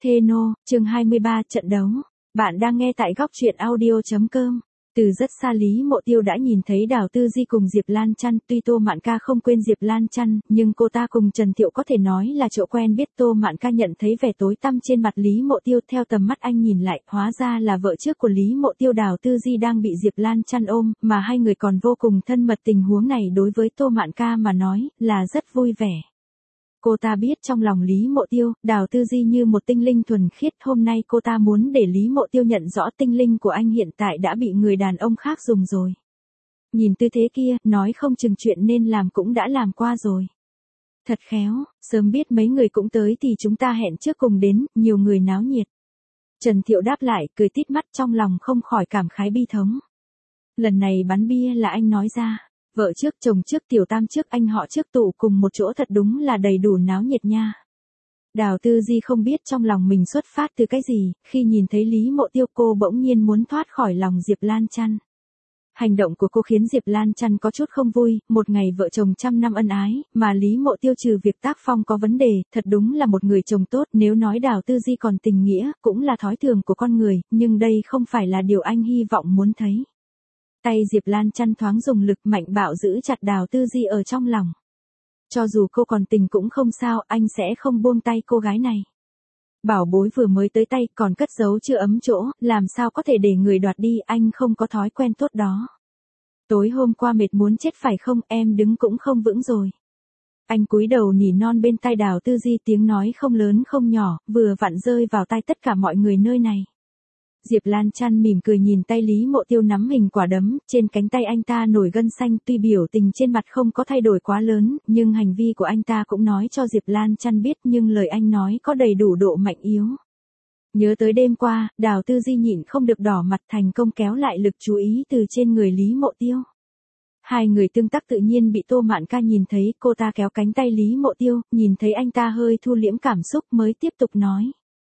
Theno, chương 23 trận đấu. Bạn đang nghe tại góc truyện audio.com. Từ rất xa Lý Mộ Tiêu đã nhìn thấy Đào Tư Di cùng Diệp Lan Chăn, tuy Tô Mạn Ca không quên Diệp Lan Chăn, nhưng cô ta cùng Trần Thiệu có thể nói là chỗ quen biết. Tô Mạn Ca nhận thấy vẻ tối tăm trên mặt Lý Mộ Tiêu, theo tầm mắt anh nhìn lại, hóa ra là vợ trước của Lý Mộ Tiêu Đào Tư Di đang bị Diệp Lan Chăn ôm, mà hai người còn vô cùng thân mật. Tình huống này đối với Tô Mạn Ca mà nói, là rất vui vẻ. Cô ta biết trong lòng Lý Mộ Tiêu, Đào Tư Di như một tinh linh thuần khiết, hôm nay cô ta muốn để Lý Mộ Tiêu nhận rõ tinh linh của anh hiện tại đã bị người đàn ông khác dùng rồi. Nhìn tư thế kia, nói không chừng chuyện nên làm cũng đã làm qua rồi. Thật khéo, sớm biết mấy người cũng tới thì chúng ta hẹn trước cùng đến, nhiều người náo nhiệt. Trần Thiệu đáp lại, cười tít mắt, trong lòng không khỏi cảm khái bi thống. Lần này bắn bia là anh nói ra. Vợ trước, chồng trước, tiểu tam trước, anh họ trước tụ cùng một chỗ thật đúng là đầy đủ náo nhiệt nha. Đào Tư Di không biết trong lòng mình xuất phát từ cái gì, khi nhìn thấy Lý Mộ Tiêu cô bỗng nhiên muốn thoát khỏi lòng Diệp Lan Chăn. Hành động của cô khiến Diệp Lan Chăn có chút không vui, một ngày vợ chồng trăm năm ân ái, mà Lý Mộ Tiêu trừ việc tác phong có vấn đề, thật đúng là một người chồng tốt. Nếu nói Đào Tư Di còn tình nghĩa, cũng là thói thường của con người, nhưng đây không phải là điều anh hy vọng muốn thấy. Tay Diệp Lan Chăn thoáng dùng lực mạnh bạo giữ chặt Đào Tư Di ở trong lòng. Cho dù cô còn tình cũng không sao, anh sẽ không buông tay cô gái này. Bảo bối vừa mới tới tay còn cất giấu chưa ấm chỗ, làm sao có thể để người đoạt đi, anh không có thói quen tốt đó. Tối hôm qua mệt muốn chết phải không, em đứng cũng không vững rồi. Anh cúi đầu nỉ non bên tai Đào Tư Di, tiếng nói không lớn không nhỏ, vừa vặn rơi vào tai tất cả mọi người nơi này. Diệp Lan Chăn mỉm cười nhìn tay Lý Mộ Tiêu nắm hình quả đấm, trên cánh tay anh ta nổi gân xanh, tuy biểu tình trên mặt không có thay đổi quá lớn, nhưng hành vi của anh ta cũng nói cho Diệp Lan Chăn biết, nhưng lời anh nói có đầy đủ độ mạnh yếu. Nhớ tới đêm qua, Đào Tư Di nhịn không được đỏ mặt, thành công kéo lại lực chú ý từ trên người Lý Mộ Tiêu. Hai người tương tác tự nhiên bị Tô Mạn Ca nhìn thấy, cô ta kéo cánh tay Lý Mộ Tiêu, nhìn thấy anh ta hơi thu liễm cảm xúc mới tiếp tục nói.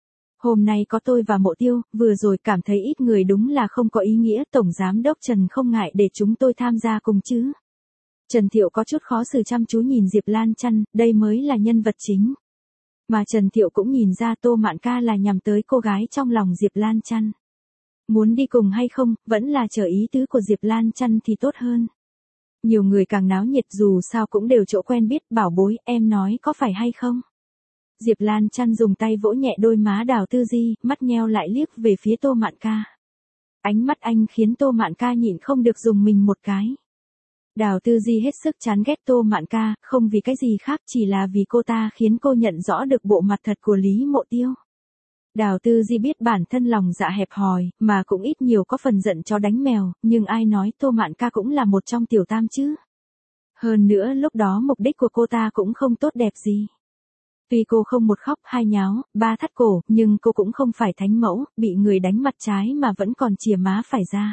Hôm nay có tôi và Mộ Tiêu, vừa rồi cảm thấy ít người đúng là không có ý nghĩa, Tổng Giám Đốc Trần không ngại để chúng tôi tham gia cùng chứ. Trần Thiệu có chút khó xử chăm chú nhìn Diệp Lan Chăn, đây mới là nhân vật chính. Mà Trần Thiệu cũng nhìn ra Tô Mạn Ca là nhằm tới cô gái trong lòng Diệp Lan Chăn. Muốn đi cùng hay không, vẫn là chờ ý tứ của Diệp Lan Chăn thì tốt hơn. Nhiều người càng náo nhiệt, dù sao cũng đều chỗ quen biết. Bảo bối, em nói có phải hay không? Diệp Lan Chăn dùng tay vỗ nhẹ đôi má Đào Tư Di, mắt nheo lại liếc về phía Tô Mạn Ca. Ánh mắt anh khiến Tô Mạn Ca nhịn không được dùng mình một cái. Đào Tư Di hết sức chán ghét Tô Mạn Ca, không vì cái gì khác, chỉ là vì cô ta khiến cô nhận rõ được bộ mặt thật của Lý Mộ Tiêu. Đào Tư Di biết bản thân lòng dạ hẹp hòi, mà cũng ít nhiều có phần giận chó đánh mèo, nhưng ai nói Tô Mạn Ca cũng là một trong tiểu tam chứ. Hơn nữa lúc đó mục đích của cô ta cũng không tốt đẹp gì. Tuy cô không một khóc hai nháo, ba thắt cổ, nhưng cô cũng không phải thánh mẫu, bị người đánh mặt trái mà vẫn còn chìa má phải ra.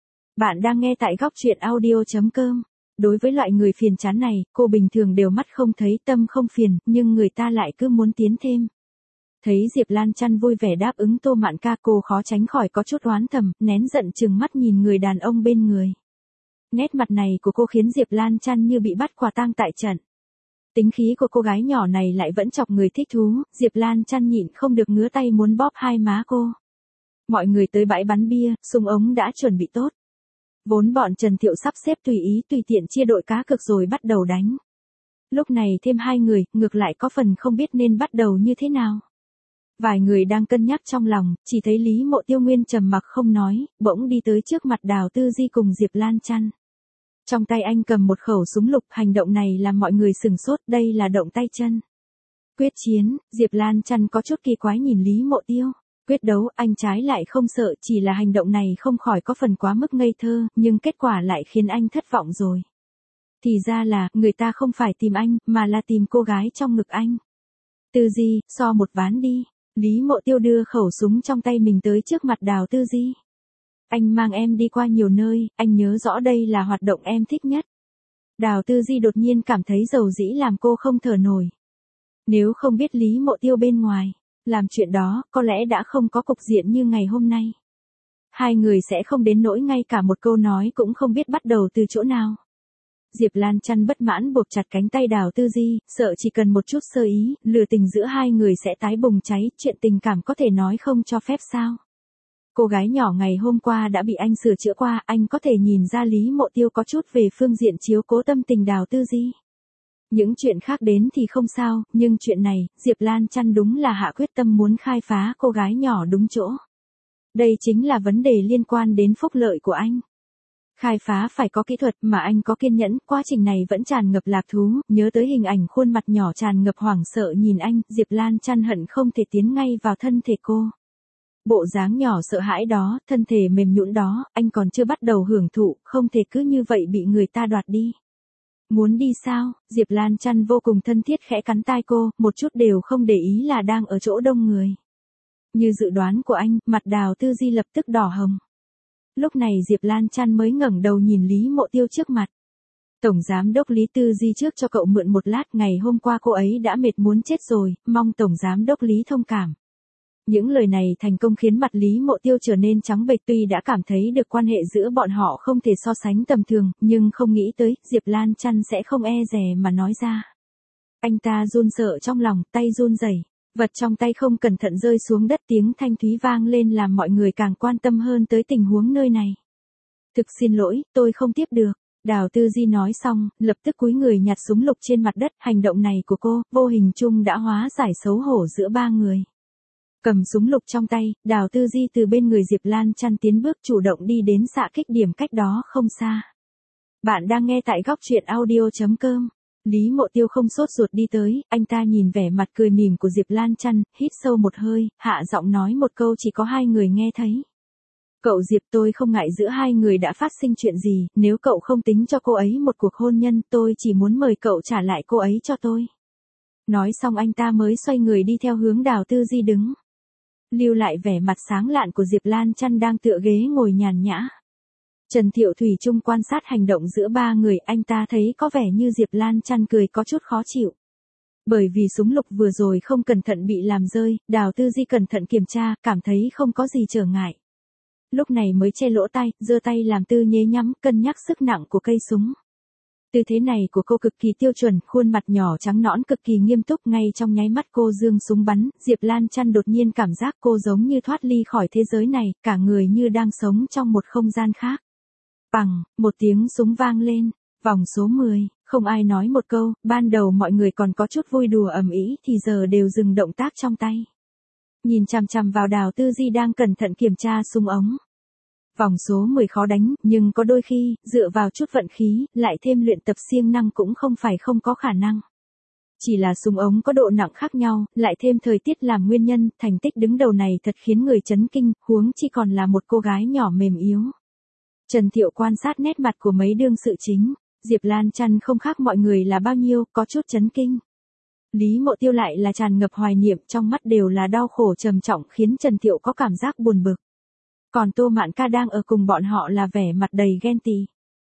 Bạn đang nghe tại góc truyện audio.com. Đối với loại người phiền chán này, cô bình thường đều mắt không thấy tâm không phiền, nhưng người ta lại cứ muốn tiến thêm. Thấy Diệp Lan Chăn vui vẻ đáp ứng Tô Mạn Ca, cô khó tránh khỏi có chút oán thầm, nén giận trừng mắt nhìn người đàn ông bên người. Nét mặt này của cô khiến Diệp Lan Chăn như bị bắt quả tang tại trận. Tính khí của cô gái nhỏ này lại vẫn chọc người thích thú, Diệp Lan Chăn nhịn không được ngứa tay muốn bóp hai má cô. Mọi người tới bãi bắn bia, súng ống đã chuẩn bị tốt. Vốn bọn Trần Thiệu sắp xếp tùy ý tùy tiện chia đội cá cược rồi bắt đầu đánh. Lúc này thêm hai người, ngược lại có phần không biết nên bắt đầu như thế nào. Vài người đang cân nhắc trong lòng, chỉ thấy Lý Mộ Tiêu nguyên trầm mặc không nói, bỗng đi tới trước mặt Đào Tư Di cùng Diệp Lan Chăn. Trong tay anh cầm một khẩu súng lục, hành động này làm mọi người sửng sốt, đây là động tay chân. Quyết chiến, Diệp Lan Chăn có chút kỳ quái nhìn Lý Mộ Tiêu. Quyết đấu, anh trái lại không sợ, chỉ là hành động này không khỏi có phần quá mức ngây thơ, nhưng kết quả lại khiến anh thất vọng rồi. Thì ra là, người ta không phải tìm anh, mà là tìm cô gái trong ngực anh. Tư Di, so một ván đi. Lý Mộ Tiêu đưa khẩu súng trong tay mình tới trước mặt Đào Tư Di. Anh mang em đi qua nhiều nơi, anh nhớ rõ đây là hoạt động em thích nhất. Đào Tư Di đột nhiên cảm thấy dầu dĩ làm cô không thở nổi. Nếu không biết Lý Mộ Tiêu bên ngoài làm chuyện đó, có lẽ đã không có cục diện như ngày hôm nay. Hai người sẽ không đến nỗi ngay cả một câu nói cũng không biết bắt đầu từ chỗ nào. Diệp Lan Chăn bất mãn buộc chặt cánh tay Đào Tư Di, sợ chỉ cần một chút sơ ý, lửa tình giữa hai người sẽ tái bùng cháy, chuyện tình cảm có thể nói không cho phép sao. Cô gái nhỏ ngày hôm qua đã bị anh sửa chữa qua, anh có thể nhìn ra Lý Mộ Tiêu có chút về phương diện chiếu cố tâm tình Đào Tư Di. Những chuyện khác đến thì không sao, nhưng chuyện này, Diệp Lan Chăn đúng là hạ quyết tâm muốn khai phá cô gái nhỏ đúng chỗ. Đây chính là vấn đề liên quan đến phúc lợi của anh. Khai phá phải có kỹ thuật mà anh có kiên nhẫn, quá trình này vẫn tràn ngập lạc thú, nhớ tới hình ảnh khuôn mặt nhỏ tràn ngập hoảng sợ nhìn anh, Diệp Lan Chăn hận không thể tiến ngay vào thân thể cô. Bộ dáng nhỏ sợ hãi đó, thân thể mềm nhũn đó, anh còn chưa bắt đầu hưởng thụ, không thể cứ như vậy bị người ta đoạt đi. Muốn đi sao? Diệp Lan Chăn vô cùng thân thiết khẽ cắn tai cô, một chút đều không để ý là đang ở chỗ đông người. Như dự đoán của anh, mặt Đào Tư Di lập tức đỏ hồng. Lúc này Diệp Lan Chăn mới ngẩng đầu nhìn Lý Mộ Tiêu trước mặt. Tổng giám đốc Lý Tư Di trước cho cậu mượn một lát, ngày hôm qua cô ấy đã mệt muốn chết rồi, mong tổng giám đốc Lý thông cảm. Những lời này thành công khiến mặt Lý Mộ Tiêu trở nên trắng bệch, tuy đã cảm thấy được quan hệ giữa bọn họ không thể so sánh tầm thường, nhưng không nghĩ tới Diệp Lan Chăn sẽ không e dè mà nói ra. Anh ta run sợ trong lòng, tay run rẩy, vật trong tay không cẩn thận rơi xuống đất, tiếng thanh thúy vang lên làm mọi người càng quan tâm hơn tới tình huống nơi này. Thực xin lỗi, tôi không tiếp được. Đào Tư Di nói xong, lập tức cúi người nhặt súng lục trên mặt đất, hành động này của cô, vô hình chung đã hóa giải xấu hổ giữa ba người. Cầm súng lục trong tay, Đào Tư Di từ bên người Diệp Lan Chăn tiến bước chủ động đi đến xạ kích điểm cách đó không xa. Bạn đang nghe tại góc truyện audio.com. Lý Mộ Tiêu không sốt ruột đi tới, anh ta nhìn vẻ mặt cười mỉm của Diệp Lan Chăn, hít sâu một hơi, hạ giọng nói một câu chỉ có hai người nghe thấy. Cậu Diệp, tôi không ngại giữa hai người đã phát sinh chuyện gì, nếu cậu không tính cho cô ấy một cuộc hôn nhân, tôi chỉ muốn mời cậu trả lại cô ấy cho tôi. Nói xong anh ta mới xoay người đi theo hướng Đào Tư Di đứng. Lưu lại vẻ mặt sáng lạn của Diệp Lan Chăn đang tựa ghế ngồi nhàn nhã. Trần Thiệu Thủy Trung quan sát hành động giữa ba người, anh ta thấy có vẻ như Diệp Lan Chăn cười có chút khó chịu. Bởi vì súng lục vừa rồi không cẩn thận bị làm rơi, Đào Tư Di cẩn thận kiểm tra, cảm thấy không có gì trở ngại. Lúc này mới che lỗ tai, giơ tay làm tư nhế nhắm, cân nhắc sức nặng của cây súng. Tư thế này của cô cực kỳ tiêu chuẩn, khuôn mặt nhỏ trắng nõn cực kỳ nghiêm túc, ngay trong nháy mắt cô giương súng bắn, Diệp Lan Chăn đột nhiên cảm giác cô giống như thoát ly khỏi thế giới này, cả người như đang sống trong một không gian khác. Bằng, một tiếng súng vang lên, vòng số 10, không ai nói một câu, ban đầu mọi người còn có chút vui đùa ầm ĩ thì giờ đều dừng động tác trong tay. Nhìn chằm chằm vào Đào Tư Di đang cẩn thận kiểm tra súng ống. Vòng số 10 khó đánh, nhưng có đôi khi, dựa vào chút vận khí, lại thêm luyện tập siêng năng cũng không phải không có khả năng. Chỉ là súng ống có độ nặng khác nhau, lại thêm thời tiết làm nguyên nhân, thành tích đứng đầu này thật khiến người chấn kinh, huống chi còn là một cô gái nhỏ mềm yếu. Trần Thiệu quan sát nét mặt của mấy đương sự chính, Diệp Lan Chăn không khác mọi người là bao nhiêu, có chút chấn kinh. Lý Mộ Tiêu lại là tràn ngập hoài niệm, trong mắt đều là đau khổ trầm trọng, khiến Trần Thiệu có cảm giác buồn bực. Còn Tô Mạn Ca đang ở cùng bọn họ là vẻ mặt đầy ghen tị.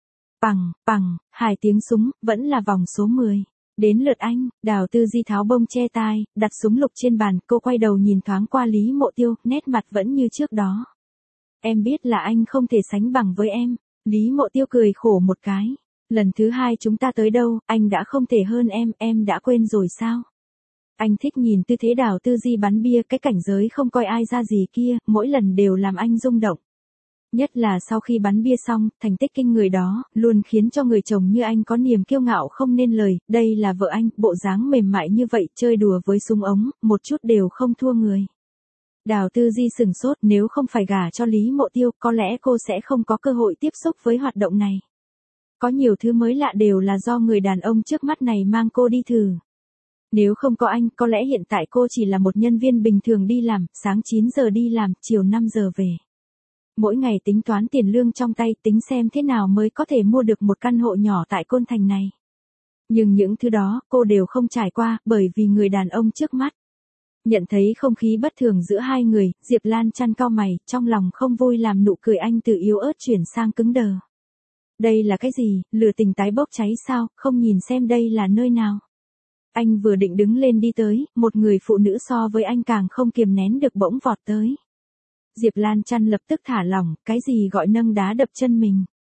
Bằng, hai tiếng súng, vẫn là vòng số 10. Đến lượt anh, Đào Tư Di tháo bông che tai, đặt súng lục trên bàn, cô quay đầu nhìn thoáng qua Lý Mộ Tiêu, nét mặt vẫn như trước đó. Em biết là anh không thể sánh bằng với em. Lý Mộ Tiêu cười khổ một cái. Lần thứ hai chúng ta tới đâu, anh đã không thể hơn em đã quên rồi sao? Anh thích nhìn tư thế Đào Tư Di bắn bia, cái cảnh giới không coi ai ra gì kia, mỗi lần đều làm anh rung động. Nhất là sau khi bắn bia xong, thành tích kinh người đó, luôn khiến cho người chồng như anh có niềm kiêu ngạo không nên lời, đây là vợ anh, bộ dáng mềm mại như vậy, chơi đùa với súng ống, một chút đều không thua người. Đào Tư Di sừng sốt, nếu không phải gả cho Lý Mộ Tiêu, có lẽ cô sẽ không có cơ hội tiếp xúc với hoạt động này. Có nhiều thứ mới lạ đều là do người đàn ông trước mắt này mang cô đi thử. Nếu không có anh, có lẽ hiện tại cô chỉ là một nhân viên bình thường đi làm, sáng 9 giờ đi làm, chiều 5 giờ về. Mỗi ngày tính toán tiền lương trong tay, tính xem thế nào mới có thể mua được một căn hộ nhỏ tại Côn Thành này. Nhưng những thứ đó, cô đều không trải qua, bởi vì người đàn ông trước mắt. Nhận thấy không khí bất thường giữa hai người, Diệp Lan Chăn cau mày, trong lòng không vui làm nụ cười anh từ yếu ớt chuyển sang cứng đờ. Đây là cái gì, lửa tình tái bốc cháy sao, không nhìn xem đây là nơi nào. Anh vừa định đứng lên đi tới, một người phụ nữ so với anh càng không kiềm nén được bỗng vọt tới. Diệp Lan Chăn lập tức thả lỏng, cái gì gọi nâng đá đập chân mình.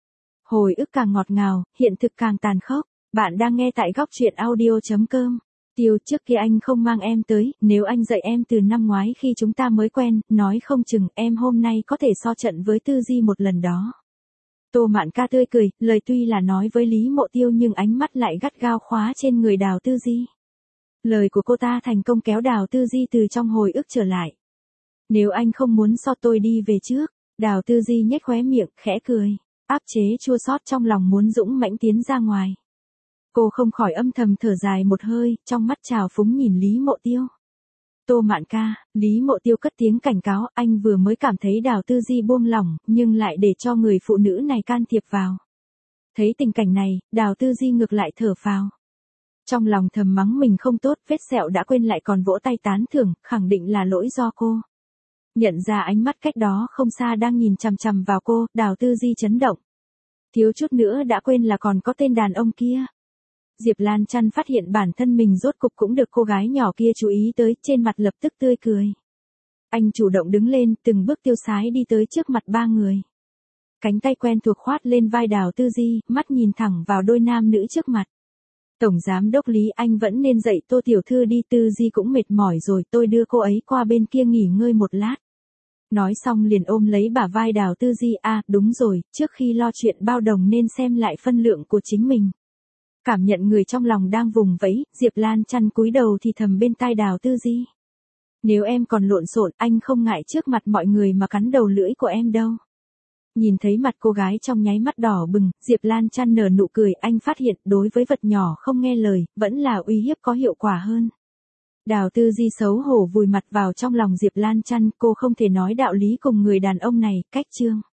Hồi ức càng ngọt ngào, hiện thực càng tàn khốc. Bạn đang nghe tại góc truyện audio.com. Tiêu, trước kia anh không mang em tới, nếu anh dạy em từ năm ngoái khi chúng ta mới quen, nói không chừng em hôm nay có thể so trận với Tư Di một lần đó. Tô Mạn Ca tươi cười, lời tuy là nói với Lý Mộ Tiêu nhưng ánh mắt lại gắt gao khóa trên người Đào Tư Di. Lời của cô ta thành công kéo Đào Tư Di từ trong hồi ức trở lại. Nếu anh không muốn so tôi đi về trước. Đào Tư Di nhếch khóe miệng, khẽ cười. Áp chế chua xót trong lòng muốn dũng mãnh tiến ra ngoài. Cô không khỏi âm thầm thở dài một hơi, trong mắt trào phúng nhìn Lý Mộ Tiêu. Tô Mạn Ca, Lý Mộ Tiêu cất tiếng cảnh cáo, anh vừa mới cảm thấy Đào Tư Di buông lỏng, nhưng lại để cho người phụ nữ này can thiệp vào. Thấy tình cảnh này, Đào Tư Di ngược lại thở phào. Trong lòng thầm mắng mình không tốt, vết sẹo đã quên lại còn vỗ tay tán thưởng, khẳng định là lỗi do cô. Nhận ra ánh mắt cách đó không xa đang nhìn chằm chằm vào cô, Đào Tư Di chấn động. Thiếu chút nữa đã quên là còn có tên đàn ông kia. Diệp Lan Chăn phát hiện bản thân mình rốt cục cũng được cô gái nhỏ kia chú ý tới, trên mặt lập tức tươi cười. Anh chủ động đứng lên, từng bước tiêu sái đi tới trước mặt ba người. Cánh tay quen thuộc khoát lên vai Đào Tư Di, mắt nhìn thẳng vào đôi nam nữ trước mặt. Tổng giám đốc Lý, anh vẫn nên dạy Tô tiểu thư đi, Tư Di cũng mệt mỏi rồi, tôi đưa cô ấy qua bên kia nghỉ ngơi một lát. Nói xong liền ôm lấy bả vai Đào Tư Di, đúng rồi, trước khi lo chuyện bao đồng nên xem lại phân lượng của chính mình. Cảm nhận người trong lòng đang vùng vẫy, Diệp Lan Chăn cúi đầu thì thầm bên tai Đào Tư Di. Nếu em còn lộn xộn, anh không ngại trước mặt mọi người mà cắn đầu lưỡi của em đâu. Nhìn thấy mặt cô gái trong nháy mắt đỏ bừng, Diệp Lan Chăn nở nụ cười, anh phát hiện đối với vật nhỏ không nghe lời, vẫn là uy hiếp có hiệu quả hơn. Đào Tư Di xấu hổ vùi mặt vào trong lòng Diệp Lan Chăn, cô không thể nói đạo lý cùng người đàn ông này, cách chương.